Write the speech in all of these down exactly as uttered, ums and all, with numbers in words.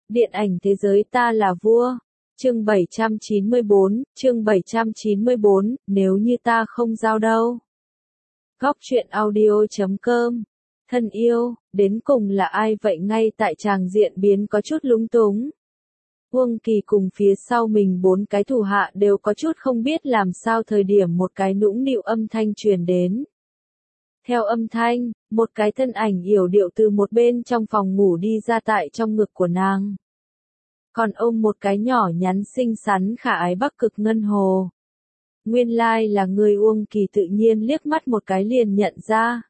Điện ảnh thế giới ta là vua. Chương bảy trăm chín mươi bốn, chương bảy trăm chín mươi bốn, nếu như ta không giao đâu. Góc truyện audio chấm com. Thân yêu, đến cùng là ai vậy? Ngay tại tràng diện biến có chút lúng túng. Uông Kỳ cùng phía sau mình bốn cái thủ hạ đều có chút không biết làm sao thời điểm một cái nũng nịu âm thanh truyền đến. Theo âm thanh, một cái thân ảnh yểu điệu từ một bên trong phòng ngủ đi ra tại trong ngực của nàng. Còn ôm một cái nhỏ nhắn xinh xắn khả ái Bắc Cực Ngân Hồ. Nguyên lai là người. Uông Kỳ tự nhiên liếc mắt một cái liền nhận ra.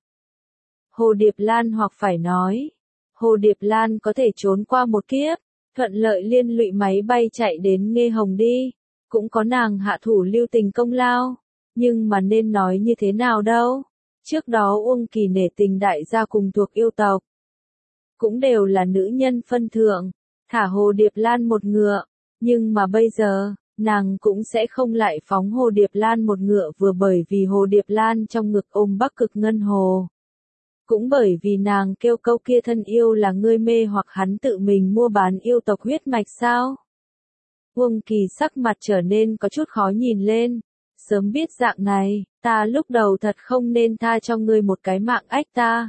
Hồ Điệp Lan, hoặc phải nói, Hồ Điệp Lan có thể trốn qua một kiếp, thuận lợi liên lụy máy bay chạy đến Nghê Hồng đi, cũng có nàng hạ thủ lưu tình công lao, nhưng mà nên nói như thế nào đâu. Trước đó Uông Kỳ nể tình đại gia cùng thuộc yêu tộc, cũng đều là nữ nhân phân thượng, thả Hồ Điệp Lan một ngựa, nhưng mà bây giờ, nàng cũng sẽ không lại phóng Hồ Điệp Lan một ngựa, vừa bởi vì Hồ Điệp Lan trong ngực ôm Bắc Cực Ngân Hồ. Cũng bởi vì nàng kêu câu kia thân yêu là ngươi mê hoặc hắn tự mình mua bán yêu tộc huyết mạch sao? Uông Kỳ sắc mặt trở nên có chút khó nhìn lên. Sớm biết dạng này, ta lúc đầu thật không nên tha cho ngươi một cái mạng ách ta.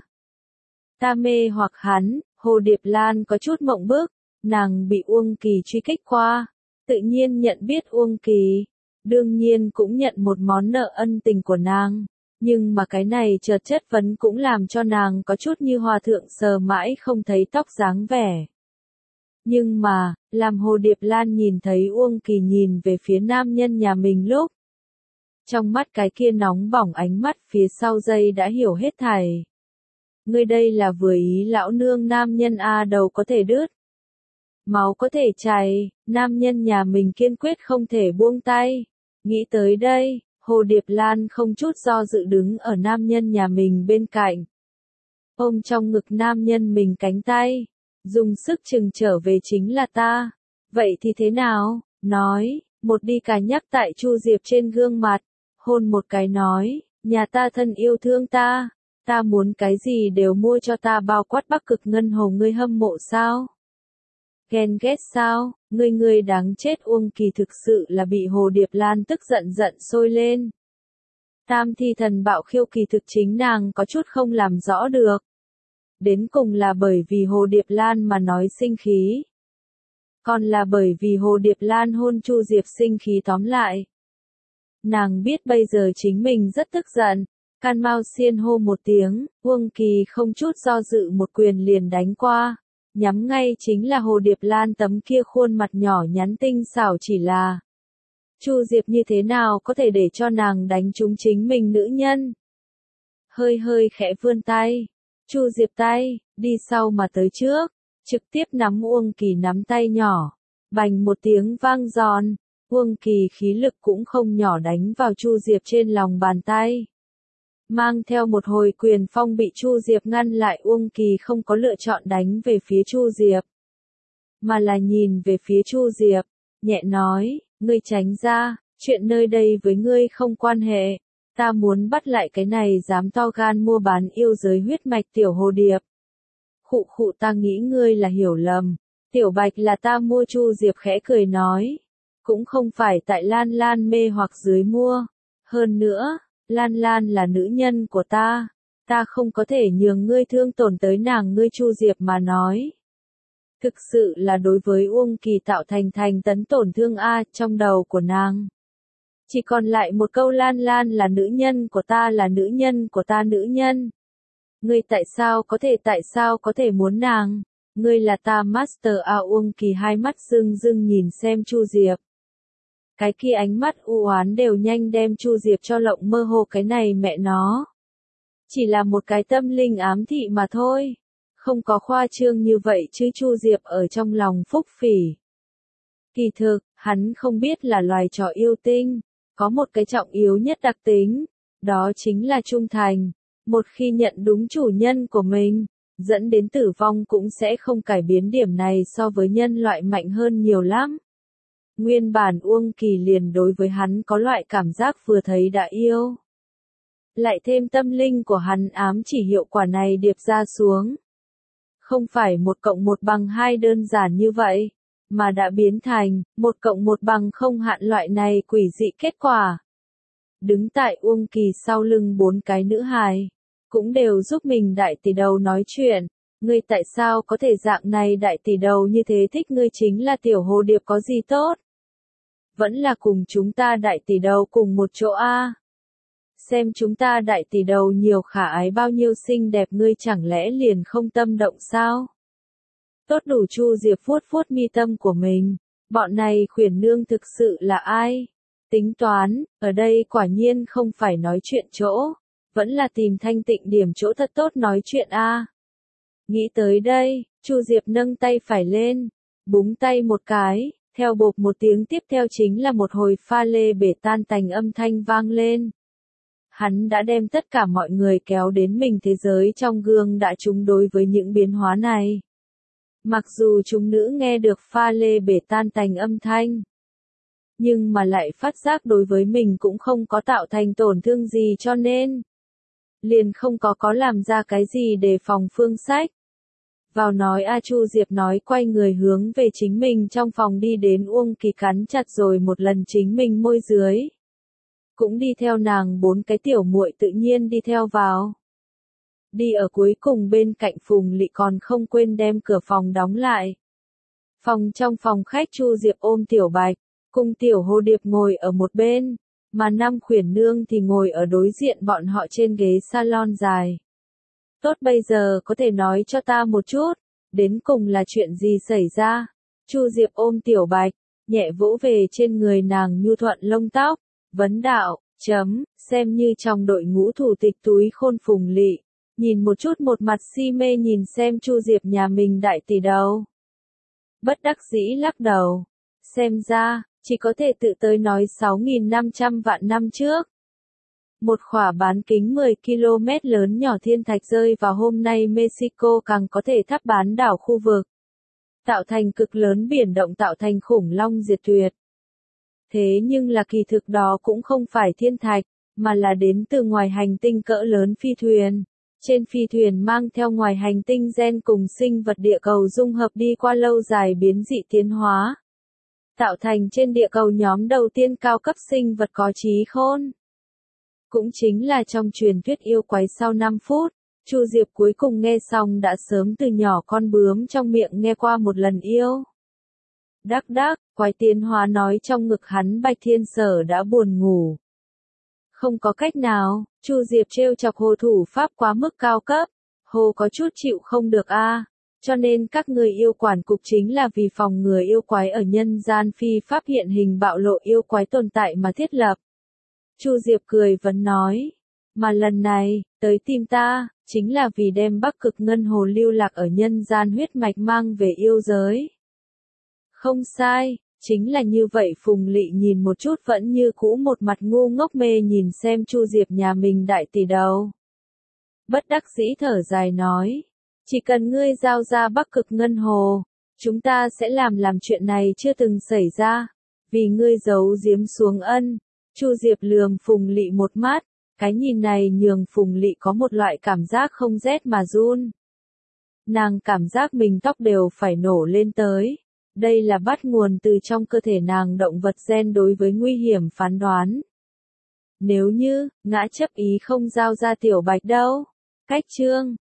Ta mê hoặc hắn. Hồ Điệp Lan có chút mộng bức, nàng bị Uông Kỳ truy kích qua, tự nhiên nhận biết Uông Kỳ, đương nhiên cũng nhận một món nợ ân tình của nàng, nhưng mà cái này chợt chất vấn cũng làm cho nàng có chút như hòa thượng sờ mãi không thấy tóc dáng vẻ. Nhưng mà, làm Hồ Điệp Lan nhìn thấy Uông Kỳ nhìn về phía nam nhân nhà mình lúc, trong mắt cái kia nóng bỏng ánh mắt phía sau dây đã hiểu hết thảy. Ngươi đây là vừa ý lão nương nam nhân a, đầu có thể đứt, máu có thể chảy, nam nhân nhà mình kiên quyết không thể buông tay. Nghĩ tới đây, Hồ Điệp Lan không chút do dự đứng ở nam nhân nhà mình bên cạnh, ôm trong ngực nam nhân mình cánh tay, dùng sức chừng trở về chính là ta. Vậy thì thế nào? Nói, một đi cà nhắc tại Chu Diệp trên gương mặt, hôn một cái nói, nhà ta thân yêu thương ta, ta muốn cái gì đều mua cho ta, bao quát Bắc Cực Ngân Hồ. Ngươi hâm mộ sao? Ghen ghét sao? Ngươi ngươi đáng chết. Uông Kỳ thực sự là bị Hồ Điệp Lan tức giận giận sôi lên. Tam thi thần bạo khiêu kỳ thực chính nàng có chút không làm rõ được. Đến cùng là bởi vì Hồ Điệp Lan mà nói sinh khí, còn là bởi vì Hồ Điệp Lan hôn Chu Diệp sinh khí. Tóm lại, nàng biết bây giờ chính mình rất tức giận. Can Mao Xiên hô một tiếng, Uông Kỳ không chút do dự một quyền liền đánh qua, nhắm ngay chính là Hồ Điệp Lan tấm kia khuôn mặt nhỏ nhắn tinh xảo. Chỉ là Chu Diệp như thế nào có thể để cho nàng đánh trúng chính mình nữ nhân? Hơi hơi khẽ vươn tay, Chu Diệp tay, đi sau mà tới trước, trực tiếp nắm Uông Kỳ nắm tay nhỏ, bành một tiếng vang giòn, Uông Kỳ khí lực cũng không nhỏ đánh vào Chu Diệp trên lòng bàn tay. Mang theo một hồi quyền phong bị Chu Diệp ngăn lại. Uông Kỳ không có lựa chọn đánh về phía Chu Diệp, mà là nhìn về phía Chu Diệp, nhẹ nói, ngươi tránh ra, chuyện nơi đây với ngươi không quan hệ, ta muốn bắt lại cái này dám to gan mua bán yêu giới huyết mạch tiểu Hồ Điệp. Khụ khụ, ta nghĩ ngươi là hiểu lầm, tiểu Bạch là ta mua. Chu Diệp khẽ cười nói, cũng không phải tại Lan Lan mê hoặc dưới mua, hơn nữa, Lan Lan là nữ nhân của ta, ta không có thể nhường ngươi thương tổn tới nàng. Ngươi Chu Diệp mà nói, thực sự là đối với Uông Kỳ tạo thành thành tấn tổn thương a. Trong đầu của nàng chỉ còn lại một câu Lan Lan là nữ nhân của ta, là nữ nhân của ta, nữ nhân. Ngươi tại sao có thể tại sao có thể muốn nàng? Ngươi là ta master a. Uông Kỳ hai mắt rưng rưng nhìn xem Chu Diệp. Cái kia ánh mắt u oán đều nhanh đem Chu Diệp cho lộng mơ hồ. Cái này mẹ nó, chỉ là một cái tâm linh ám thị mà thôi, không có khoa trương như vậy chứ. Chu Diệp ở trong lòng phúc phỉ. Kỳ thực, hắn không biết là loài chó yêu tinh có một cái trọng yếu nhất đặc tính, đó chính là trung thành. Một khi nhận đúng chủ nhân của mình, dẫn đến tử vong cũng sẽ không cải biến. Điểm này so với nhân loại mạnh hơn nhiều lắm. Nguyên bản Uông Kỳ liền đối với hắn có loại cảm giác vừa thấy đã yêu. Lại thêm tâm linh của hắn ám chỉ hiệu quả này điệp ra xuống, không phải một cộng một bằng hai đơn giản như vậy, mà đã biến thành một cộng một bằng không hạn loại này quỷ dị kết quả. Đứng tại Uông Kỳ sau lưng bốn cái nữ hài, cũng đều giúp mình đại tỷ đầu nói chuyện. Ngươi tại sao có thể dạng này đại tỷ đầu như thế, thích ngươi chính là tiểu hồ điệp có gì tốt? Vẫn là cùng chúng ta đại tỷ đầu cùng một chỗ a. Xem chúng ta đại tỷ đầu nhiều khả ái bao nhiêu xinh đẹp, ngươi chẳng lẽ liền không tâm động sao? Tốt đủ. Chu Diệp vuốt vuốt mi tâm của mình, bọn này khuyển nương thực sự là ai? Tính toán, ở đây quả nhiên không phải nói chuyện chỗ, vẫn là tìm thanh tịnh điểm chỗ thật tốt nói chuyện a. Nghĩ tới đây, Chu Diệp nâng tay phải lên, búng tay một cái, theo bộp một tiếng tiếp theo chính là một hồi pha lê bể tan tành âm thanh vang lên. Hắn đã đem tất cả mọi người kéo đến mình thế giới trong gương đại chúng đối với những biến hóa này. Mặc dù chúng nữ nghe được pha lê bể tan tành âm thanh, nhưng mà lại phát giác đối với mình cũng không có tạo thành tổn thương gì, cho nên liền không có có làm ra cái gì để phòng phương sách. Vào nói A Chu Diệp nói quay người hướng về chính mình trong phòng đi đến. Uông Kỳ cắn chặt rồi một lần chính mình môi dưới. Cũng đi theo nàng bốn cái tiểu muội tự nhiên đi theo vào. Đi ở cuối cùng bên cạnh Phùng Lị còn không quên đem cửa phòng đóng lại. Phòng trong phòng khách Chu Diệp ôm Tiểu Bạch, cùng Tiểu Hồ Điệp ngồi ở một bên, mà năm khuyển nương thì ngồi ở đối diện bọn họ trên ghế salon dài. Tốt, bây giờ có thể nói cho ta một chút, đến cùng là chuyện gì xảy ra? Chu Diệp ôm Tiểu Bạch, nhẹ vỗ về trên người nàng nhu thuận lông tóc, vấn đạo, chấm, xem như trong đội ngũ thủ tịch túi khôn Phùng Lị, nhìn một chút một mặt si mê nhìn xem Chu Diệp nhà mình đại tỷ đầu. Bất đắc dĩ lắc đầu, xem ra, chỉ có thể tự tới nói sáu nghìn năm trăm vạn năm trước. Một khỏa bán kính mười ki lô mét lớn nhỏ thiên thạch rơi vào hôm nay Mexico càng có thể thắp bán đảo khu vực. Tạo thành cực lớn biển động, tạo thành khủng long diệt tuyệt. Thế nhưng là kỳ thực đó cũng không phải thiên thạch, mà là đến từ ngoài hành tinh cỡ lớn phi thuyền. Trên phi thuyền mang theo ngoài hành tinh gen cùng sinh vật địa cầu dung hợp đi qua lâu dài biến dị tiến hóa. Tạo thành trên địa cầu nhóm đầu tiên cao cấp sinh vật có trí khôn. Cũng chính là trong truyền thuyết yêu quái. Sau năm phút, Chu Diệp cuối cùng nghe xong đã sớm từ nhỏ con bướm trong miệng nghe qua một lần yêu. Đắc đắc, quái tiến hóa nói trong ngực hắn Bạch Thiên Sở đã buồn ngủ. Không có cách nào, Chu Diệp trêu chọc Hồ thủ pháp quá mức cao cấp, Hồ có chút chịu không được a, à. Cho nên các người yêu quản cục chính là vì phòng ngừa yêu quái ở nhân gian phi pháp hiện hình bạo lộ yêu quái tồn tại mà thiết lập. Chu Diệp cười vẫn nói, mà lần này, tới tìm ta, chính là vì đem Bắc Cực Ngân Hồ lưu lạc ở nhân gian huyết mạch mang về yêu giới. Không sai, chính là như vậy. Phùng Lị nhìn một chút vẫn như cũ một mặt ngu ngốc mê nhìn xem Chu Diệp nhà mình đại tỷ đầu. Bất đắc dĩ thở dài nói, chỉ cần ngươi giao ra Bắc Cực Ngân Hồ, chúng ta sẽ làm làm chuyện này chưa từng xảy ra, vì ngươi giấu giếm xuống ân. Chu Diệp lườm Phùng Lị một mắt, cái nhìn này nhường Phùng Lị có một loại cảm giác không rét mà run. Nàng cảm giác mình tóc đều phải nổ lên tới. Đây là bắt nguồn từ trong cơ thể nàng động vật gen đối với nguy hiểm phán đoán. Nếu như, ngã chấp ý không giao ra Tiểu Bạch đâu. Cách chương